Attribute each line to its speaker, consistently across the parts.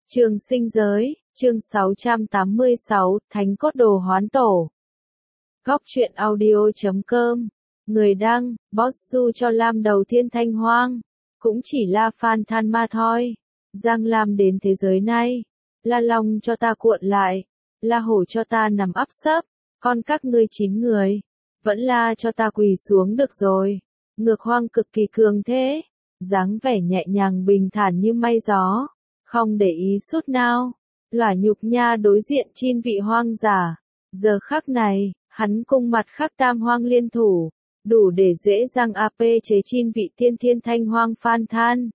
Speaker 1: Trường sinh giới, chương 686, Thánh cốt đồ hoán tổ. Góc truyện audio.com. Người đăng, Boss Su cho Lam đầu tiên Thanh Hoang. Cũng chỉ là Phan Than ma thôi. Giang Lam đến thế giới này. La Long cho ta cuộn lại. La Hổ cho ta nằm ắp sấp. Con các ngươi 9 người. Vẫn là cho ta quỳ xuống được rồi. Ngược Hoang cực kỳ cường thế. Dáng vẻ nhẹ nhàng bình thản như mây gió. Không để ý chút nào. Lỏa nhục nha đối diện chin vị hoang giả. Giờ khắc này, hắn cùng mặt khắc tam hoang liên thủ. Đủ để dễ dàng AP chế chin vị tiên thiên thanh hoang Phan Than.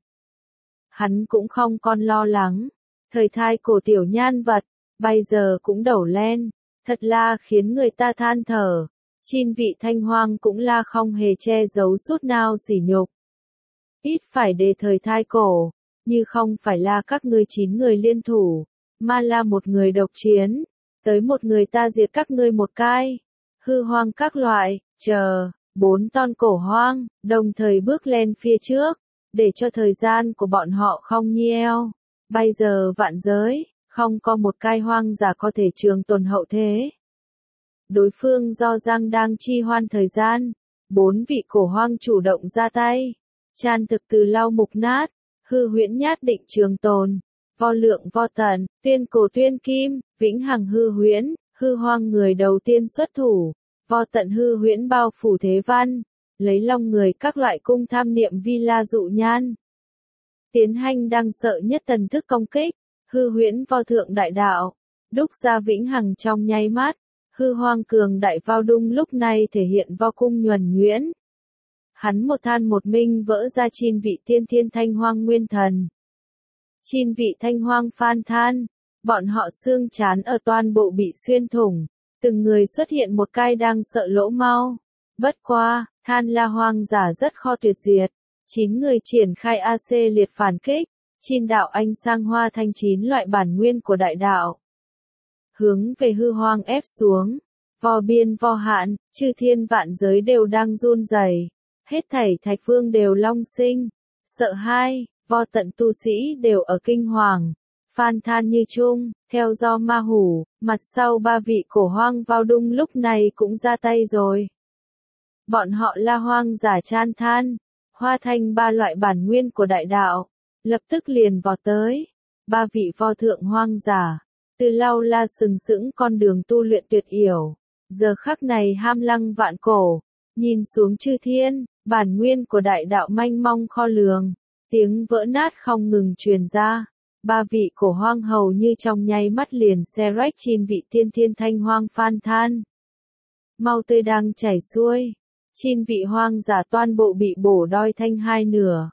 Speaker 1: Hắn cũng không còn lo lắng. Thời thai cổ tiểu nhan vật, bây giờ cũng đẩu lên. Thật là khiến người ta than thở. Chin vị thanh hoang cũng là không hề che giấu chút nào sỉ nhục. Ít phải để thời thai cổ. Như không phải là các ngươi 9 người liên thủ, mà là một người độc chiến, tới một người ta diệt các ngươi một cái. Hư hoang các loại, 4 ton cổ hoang, đồng thời bước lên phía trước, để cho thời gian của bọn họ không nhiều. Bây giờ vạn giới, không có một cái hoang giả có thể trường tồn hậu thế. Đối phương do Giang đang chi hoan thời gian, 4 vị cổ hoang chủ động ra tay, tràn thực từ lau mục nát. Hư huyễn nhát định trường tồn, vo lượng vo tận, tuyên cổ tuyên kim, vĩnh hằng hư huyễn, hư hoang người đầu tiên xuất thủ, vo tận hư huyễn bao phủ thế văn, lấy long người các loại cung tham niệm vi la dụ nhan. Tiến hành đang sợ nhất tần thức công kích, hư huyễn vo thượng đại đạo, đúc ra vĩnh hằng trong nháy mắt, hư hoang cường đại vào đung lúc này thể hiện vo cung nhuần nhuyễn. Hắn một than một minh vỡ ra chin vị tiên thiên thanh hoang nguyên thần. Chin vị thanh hoang Phan Than, bọn họ xương chán ở toàn bộ bị xuyên thủng, từng người xuất hiện một cái đang sợ lỗ mau. Bất qua, than la hoang giả rất khó tuyệt diệt, 9 người triển khai AC liệt phản kích, chin đạo anh sang hoa thanh 9 loại bản nguyên của đại đạo. Hướng về hư hoang ép xuống, vo biên vo hạn, chư thiên vạn giới đều đang run rẩy. Hết thảy thạch vương đều long sinh, sợ hai, vo tận tu sĩ đều ở kinh hoàng, Phan Than như chung, theo do ma hủ, mặt sau 3 vị cổ hoang vào đung lúc này cũng ra tay rồi. Bọn họ là hoang giả chan than, hoa thành 3 loại bản nguyên của đại đạo, lập tức liền vọt tới. 3 vị vo thượng hoang giả, từ lâu la sừng sững con đường tu luyện tuyệt yểu, giờ khắc này ham lăng vạn cổ, nhìn xuống chư thiên. Bản nguyên của đại đạo manh mông kho lường, tiếng vỡ nát không ngừng truyền ra. 3 vị cổ hoang hầu như trong nháy mắt liền xe rách chin vị tiên thiên thanh hoang Phan Than. Mau tươi đang chảy xuôi, chin vị hoang giả toàn bộ bị bổ đôi thanh hai nửa.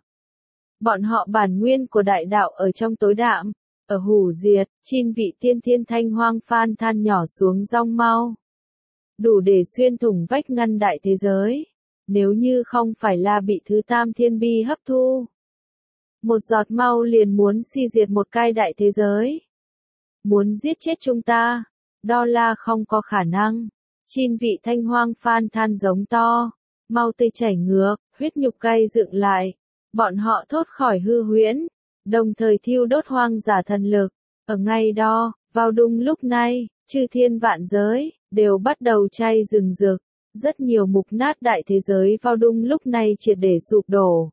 Speaker 1: Bọn họ bản nguyên của đại đạo ở trong tối đạm, ở hủ diệt, chin vị tiên thiên thanh hoang Phan Than nhỏ xuống rong mau. Đủ để xuyên thủng vách ngăn đại thế giới. Nếu như không phải là bị thứ tam thiên bi hấp thu. Một giọt mau liền muốn si diệt một cái đại thế giới. Muốn giết chết chúng ta. Đó là không có khả năng. Chin vị thanh hoang Phan Than giống to. Mau tươi chảy ngược, huyết nhục cay dựng lại. Bọn họ thoát khỏi hư huyễn. Đồng thời thiêu đốt hoang giả thần lực. Ở ngay đó, vào đung lúc này, chư thiên vạn giới, đều bắt đầu cháy rừng rực. Rất nhiều mục nát đại thế giới vào đung lúc này triệt để sụp đổ.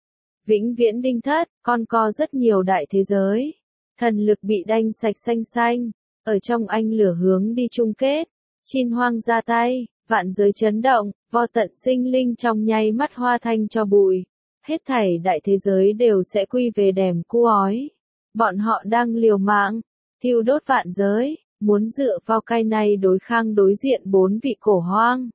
Speaker 1: Vĩnh viễn đinh thất, còn có rất nhiều đại thế giới. Thần lực bị đanh sạch xanh xanh, ở trong anh lửa hướng đi chung kết. Chin hoang ra tay, vạn giới chấn động, vo tận sinh linh trong nháy mắt hoa thanh cho bụi. Hết thảy đại thế giới đều sẽ quy về đèm cu ói. Bọn họ đang liều mạng, thiêu đốt vạn giới, muốn dựa vào cái này đối kháng đối diện 4 vị cổ hoang.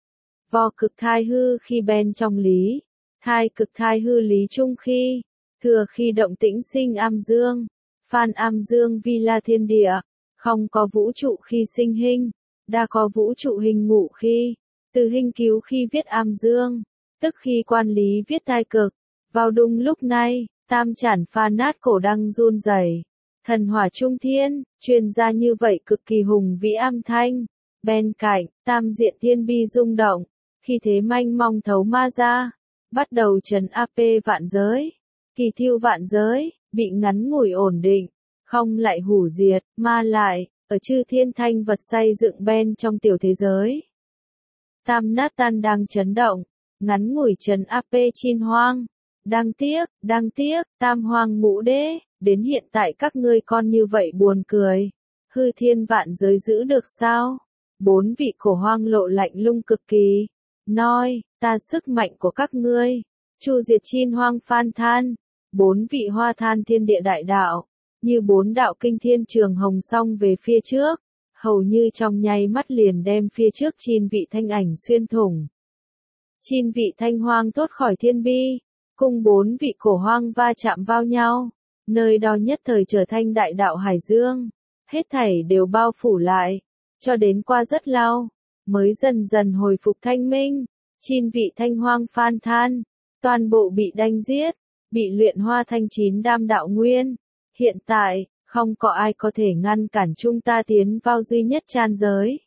Speaker 1: Vo cực thai hư khi bên trong lý, thai cực thai hư lý trung khi, thừa khi động tĩnh sinh am dương, Phan am dương vi la thiên địa, không có vũ trụ khi sinh hình, đa có vũ trụ hình ngụ khi, từ hình cứu khi viết am dương, tức khi quan lý viết thai cực, vào đung lúc này, tam chản pha nát cổ đăng run rẩy, thần hỏa trung thiên, truyền ra như vậy cực kỳ hùng vĩ am thanh, bên cạnh, tam diện thiên bi rung động. Khi thế manh mong thấu ma ra, bắt đầu trấn AP vạn giới, kỳ thiêu vạn giới, bị ngắn ngủi ổn định, không lại hủ diệt, mà lại, ở chư thiên thanh vật xây dựng bên trong tiểu thế giới. Tam Natan đang chấn động, ngắn ngủi trấn áp Chin Hoang. Đáng tiếc, Tam Hoang Ngũ Đế, đến hiện tại các ngươi con như vậy buồn cười. Hư thiên vạn giới giữ được sao? 4 vị cổ hoang lộ lạnh lùng cực kỳ. Nói, ta sức mạnh của các ngươi. Chu diệt Chin Hoang Phan Than. 4 vị hoa than thiên địa đại đạo. Như 4 đạo kinh thiên trường hồng song về phía trước. Hầu như trong nháy mắt liền đem phía trước Chin vị thanh ảnh xuyên thủng. Chin vị thanh hoang thoát khỏi thiên bi. Cùng 4 vị cổ hoang va chạm vào nhau. Nơi đó nhất thời trở thành đại đạo hải dương. Hết thảy đều bao phủ lại. Cho đến qua rất lâu, mới dần dần hồi phục thanh minh. Chin vị thanh hoang Phan Than. Toàn bộ bị đánh giết. Bị luyện hoa thanh 9 đam đạo nguyên. Hiện tại, không có ai có thể ngăn cản chúng ta tiến vào duy nhất chan giới.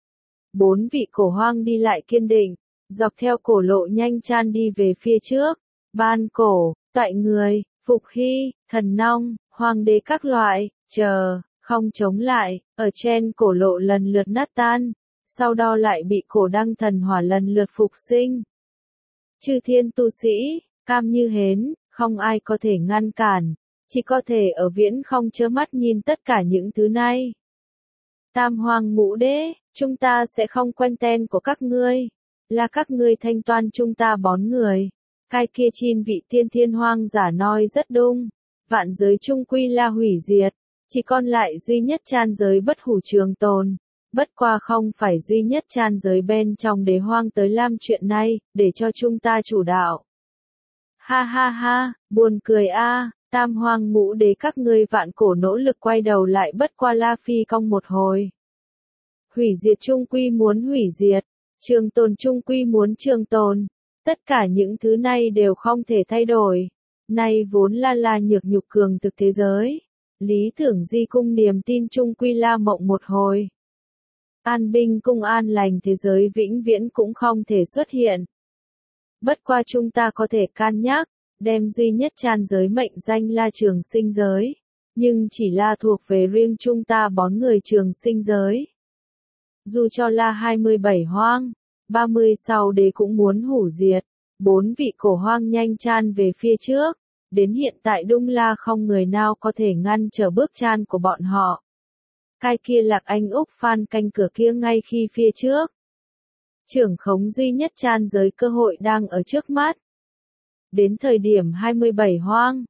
Speaker 1: 4 vị cổ hoang đi lại kiên định. Dọc theo cổ lộ nhanh chan đi về phía trước. Ban cổ, toại người, phục hy, thần nong, hoàng đế các loại, không chống lại, ở trên cổ lộ lần lượt nát tan, sau đó lại bị cổ đăng thần hỏa lần lượt phục sinh. Chư thiên tu sĩ, cam như hến, không ai có thể ngăn cản, chỉ có thể ở viễn không chớ mắt nhìn tất cả những thứ này. Tam Hoang Ngũ Đế, chúng ta sẽ không quen tên của các ngươi, là các ngươi thanh toán chúng ta bón người. Cái kia Chin vị tiên thiên hoang giả nói rất đúng, vạn giới chung quy là hủy diệt, chỉ còn lại duy nhất chan giới bất hủ trường tồn, bất qua không phải duy nhất chan giới bên trong đế hoang tới làm chuyện này, để cho chúng ta chủ đạo. Ha ha ha, buồn cười a, Tam Hoang Ngũ Đế các ngươi vạn cổ nỗ lực quay đầu lại bất qua la phi cong một hồi. Hủy diệt chung quy muốn hủy diệt, trường tồn chung quy muốn trường tồn. Tất cả những thứ này đều không thể thay đổi. Này vốn là nhược nhục cường thực thế giới. Lý tưởng di cung niềm tin chung quy la mộng một hồi. An binh cung an lành thế giới vĩnh viễn cũng không thể xuất hiện. Bất qua chúng ta có thể can nhắc, đem duy nhất chan giới mệnh danh là trường sinh giới. Nhưng chỉ là thuộc về riêng chúng ta bón người trường sinh giới. Dù cho là 27 hoang. 36 đế cũng muốn hủ diệt, 4 vị cổ hoang nhanh chan về phía trước, đến hiện tại đúng là không người nào có thể ngăn trở bước chan của bọn họ. Cái kia Lạc Anh Úc Phan canh cửa kia ngay khi phía trước. Trưởng khống duy nhất chan giới cơ hội đang ở trước mắt. Đến thời điểm 27 hoang,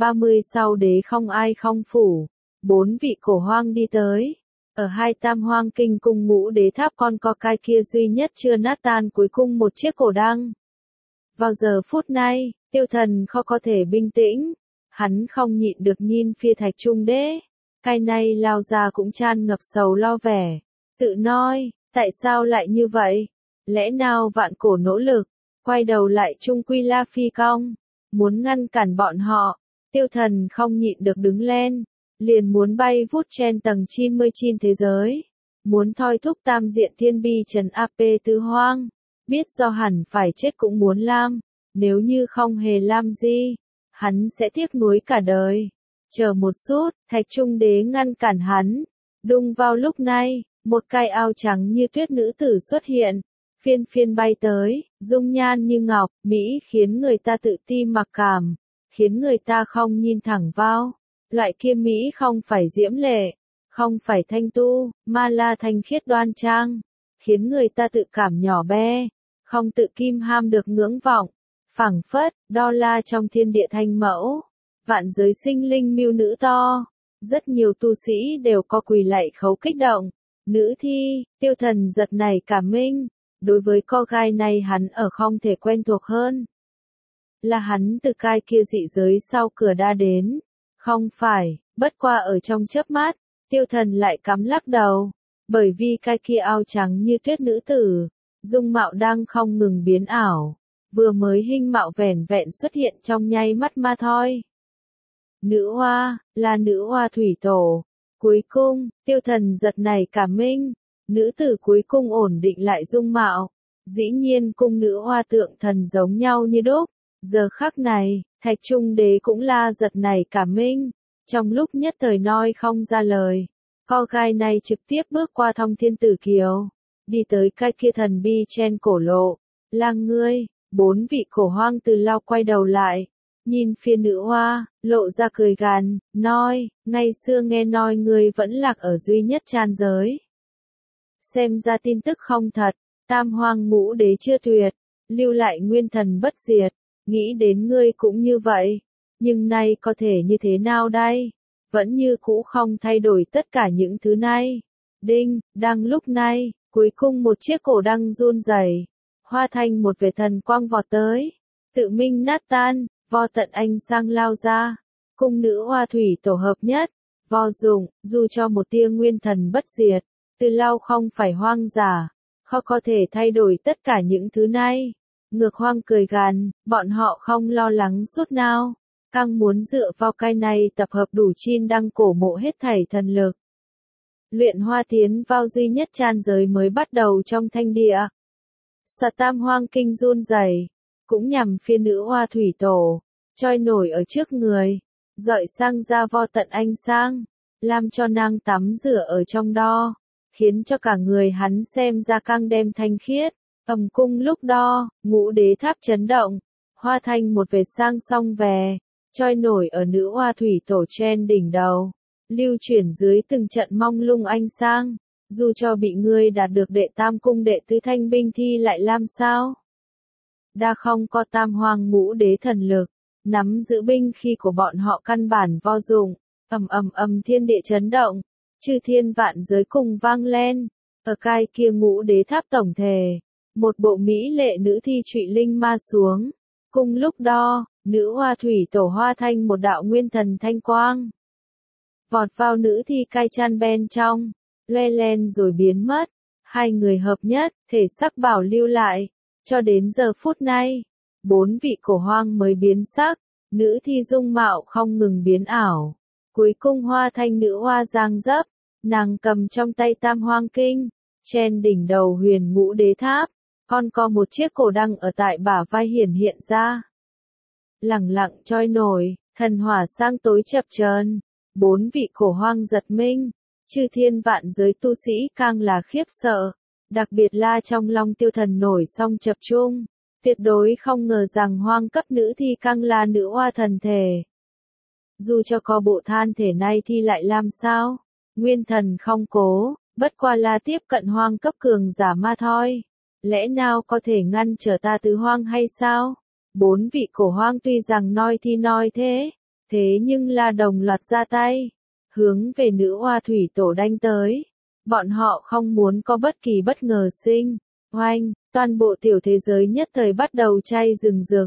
Speaker 1: 36 đế không ai không phủ, 4 vị cổ hoang đi tới. Ở hai Tam Hoang Kinh cung Ngũ Đế tháp con co cái kia duy nhất chưa nát tan cuối cùng một chiếc cổ đăng. Vào giờ phút này, Tiêu Thần khó có thể bình tĩnh, hắn không nhịn được nhìn phía Thạch Trung Đế. Cái này lao ra cũng tràn ngập sầu lo vẻ, tự nói, tại sao lại như vậy? Lẽ nào vạn cổ nỗ lực, quay đầu lại trung quy la phi cong, muốn ngăn cản bọn họ. Tiêu Thần không nhịn được đứng lên. Liền muốn bay vút trên tầng 99 thế giới, muốn thoi thúc tam diện thiên bi trần áp tứ hoang, biết do hẳn phải chết cũng muốn làm, nếu như không hề làm gì, hắn sẽ tiếc nuối cả đời. Chờ một chút, Thạch Trung Đế ngăn cản hắn, đùng vào lúc này, một cái áo trắng như tuyết nữ tử xuất hiện, phiên phiên bay tới, dung nhan như ngọc, mỹ khiến người ta tự ti mặc cảm, khiến người ta không nhìn thẳng vào. Loại kia Mỹ không phải diễm lệ, không phải thanh tu, mà là thanh khiết đoan trang, khiến người ta tự cảm nhỏ bé, không tự kim ham được ngưỡng vọng, phảng phất, đó là trong thiên địa thanh mẫu, vạn giới sinh linh miêu nữ to, rất nhiều tu sĩ đều có quỳ lạy khấu kích động, nữ thi, Tiêu Thần giật nảy cả mình, đối với cô gái này hắn ở không thể quen thuộc hơn. Là hắn từ cái kia dị giới sau cửa đã đến. Không phải, bất qua ở trong chớp mắt, Tiêu Thần lại cắm lắc đầu, bởi vì cái kia áo trắng như tuyết nữ tử, dung mạo đang không ngừng biến ảo, vừa mới hình mạo vẻn vẹn xuất hiện trong nháy mắt mà thôi. Nữ hoa, là nữ hoa thủy tổ. Cuối cùng, Tiêu Thần giật nảy cả mình, nữ tử cuối cùng ổn định lại dung mạo, dĩ nhiên cùng nữ hoa tượng thần giống nhau như đúc. Giờ khắc này, Thạch Trung Đế cũng la giật nảy cả mình, Trong lúc nhất thời nói không ra lời, con gai này trực tiếp bước qua Thông Thiên Tử Kiều, đi tới cái kia thần bi trên cổ lộ. Lang ngươi, 4 vị cổ hoang từ lao quay đầu lại, nhìn phía nữ hoa, lộ ra cười gằn, nói, ngày xưa nghe nói ngươi vẫn lạc ở duy nhất chan giới. Xem ra tin tức không thật, Tam Hoang Ngũ Đế chưa tuyệt, lưu lại nguyên thần bất diệt, nghĩ đến ngươi cũng như vậy, nhưng nay có thể như thế nào đây? Vẫn như cũ không thay đổi tất cả những thứ này. Đinh, đang lúc này, cuối cùng một chiếc cổ đăng run rẩy, hóa thành một vệt thần quang vọt tới, tự minh nát tan, Vo Tận Anh sang lao ra, cung nữ hoa thủy tổ hợp nhất, Vo Dụng, dù cho một tia nguyên thần bất diệt, Từ Lao không phải hoang giả, khó có thể thay đổi tất cả những thứ này. Ngược Hoang cười gằn, bọn họ không lo lắng chút nào, càng muốn dựa vào cái này tập hợp đủ chin đăng cổ mộ hết thảy thần lực. Luyện hoa tiến vào duy nhất chan giới mới bắt đầu trong thanh địa. Soạt Tam Hoang kinh run rẩy, cũng nhằm phía nữ hoa thủy tổ, trôi nổi ở trước người, dọi sang ra Vo Tận Anh sang, làm cho nàng tắm rửa ở trong đó, khiến cho cả người hắn xem ra càng đem thanh khiết. Ầm cung lúc đó, Ngũ Đế tháp chấn động, hoa thành một vệt sang song về, trôi nổi ở nữ hoa thủy tổ trên đỉnh đầu, lưu chuyển dưới từng trận mong lung ánh sang, dù cho bị ngươi đạt được đệ tam cung đệ tứ thanh binh thi lại làm sao? Đa không có Tam Hoang Ngũ Đế thần lực, nắm giữ binh khí của bọn họ căn bản vô dụng. Thiên địa chấn động, chư thiên vạn giới cùng vang lên, ở cái kia Ngũ Đế tháp tổng thể, một bộ mỹ lệ nữ thi trụy linh ma xuống. Cùng lúc đó, nữ hoa thủy tổ hoa thành một đạo nguyên thần thanh quang, vọt vào nữ thi cai chan bên trong, loe lên rồi biến mất. Hai người hợp nhất, thể sắc bảo lưu lại, cho đến giờ phút này, 4 vị cổ hoang mới biến sắc, nữ thi dung mạo không ngừng biến ảo. Cuối cùng hoa thành nữ hoa giang dấp, nàng cầm trong tay Tam Hoang Kinh, trên đỉnh đầu Huyền Ngũ Đế tháp, còn có một chiếc cổ đăng ở tại bả vai hiển hiện ra. Lẳng lặng trôi nổi, thần hỏa sang tối chập chờn, 4 vị cổ hoang giật mình, chư thiên vạn giới tu sĩ càng là khiếp sợ, đặc biệt là trong lòng Tiêu Thần nổi song chập chung, tuyệt đối không ngờ rằng hoang cấp nữ thi càng là nữ hoa thần thể. Dù cho có bộ than thể này thì lại làm sao? Nguyên thần không cố, bất qua là tiếp cận hoang cấp cường giả ma thôi. Lẽ nào có thể ngăn trở ta tứ hoang hay sao? 4 vị cổ hoang tuy rằng nói thì nói thế nhưng là đồng loạt ra tay, hướng về nữ hoa thủy tổ đánh tới. Bọn họ không muốn có bất kỳ bất ngờ sinh. Oanh, toàn bộ tiểu thế giới nhất thời bắt đầu cháy rừng rực.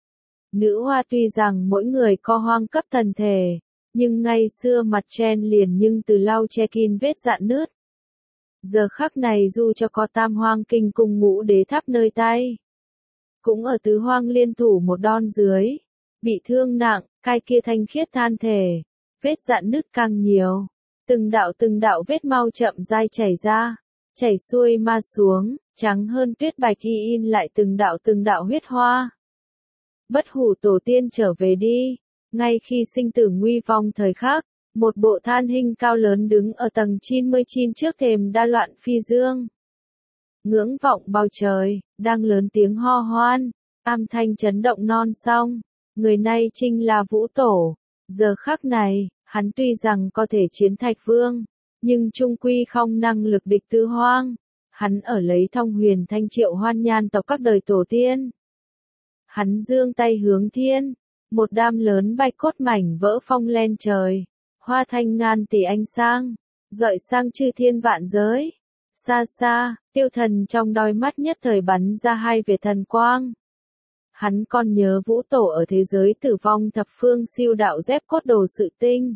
Speaker 1: Nữ hoa tuy rằng mỗi người có hoang cấp thần thể, nhưng ngày xưa mặt trên liền nhưng từ lau che kín vết rạn nứt. Giờ khắc này dù cho có Tam Hoang Kinh cùng Ngũ Đế tháp nơi tay, cũng ở tứ hoang liên thủ một đòn dưới, bị thương nặng, cái kia thanh khiết than thể, vết rạn nứt càng nhiều, từng đạo vết mau chậm dai chảy ra, chảy xuôi ma xuống, trắng hơn tuyết bạch y in lại từng đạo huyết hoa. Bất hủ tổ tiên trở về đi, ngay khi sinh tử nguy vong thời khắc, một bộ than hình cao lớn đứng ở tầng 99 trước thềm đa loạn phi dương. Ngưỡng vọng bầu trời, đang lớn tiếng ho hoan, âm thanh chấn động non sông, người này chính là Vũ Tổ. Giờ khắc này, hắn tuy rằng có thể chiến Thạch Vương, nhưng trung quy không năng lực địch tứ hoang. Hắn ở lấy Thông Huyền Thanh Triệu Hoan Nhan tộc các đời tổ tiên. Hắn giương tay hướng thiên, một đám lớn bạch cốt mảnh vỡ phong lên trời, hoa thanh ngàn tỷ ánh sang, dọi sang chư thiên vạn giới. Xa xa, Tiêu Thần trong đôi mắt nhất thời bắn ra hai vệt thần quang. Hắn còn nhớ Vũ Tổ ở thế giới tử vong thập phương siêu đạo dép cốt đồ sự tinh.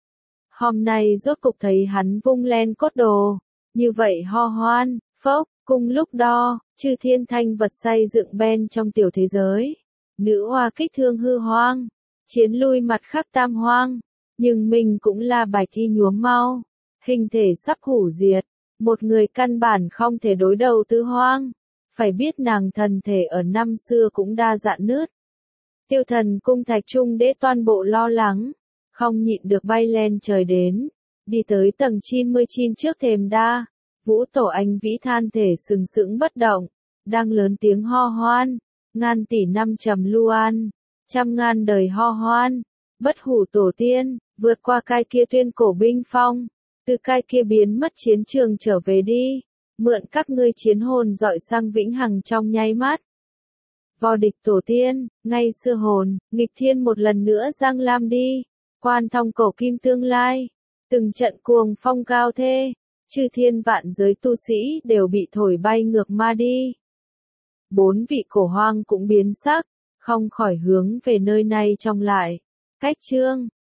Speaker 1: Hôm nay rốt cục thấy hắn vung lên cốt đồ, như vậy ho hoan, phốc, cùng lúc đó, chư thiên thanh vật xây dựng bên trong tiểu thế giới. Nữ hoa kích thương hư hoang, chiến lui mặt khắc tam hoang, nhưng mình cũng là bài thi nhuốm mau, hình thể sắp hủ diệt, một người căn bản không thể đối đầu tứ hoang, phải biết nàng thần thể ở năm xưa cũng đa dạn nứt. Tiêu Thần cung Thạch Trung Đế toàn bộ lo lắng, không nhịn được bay lên trời đến, đi tới tầng 99 trước thềm đa. Vũ Tổ Anh Vĩ than thể sừng sững bất động, đang lớn tiếng ho hoan, ngàn tỷ năm trầm luan, trăm ngàn đời ho hoan, bất hủ tổ tiên, vượt qua cái kia tuyên cổ binh phong, từ cái kia biến mất chiến trường trở về đi, mượn các ngươi chiến hồn dọi sang vĩnh hằng trong nháy mắt. Vô địch tổ tiên, ngay xưa hồn, nghịch thiên một lần nữa giang lam đi, quan thông cổ kim tương lai, từng trận cuồng phong cao thê, chư thiên vạn giới tu sĩ đều bị thổi bay ngược ma đi. 4 vị cổ hoang cũng biến sắc, không khỏi hướng về nơi này trong lại. Cách chương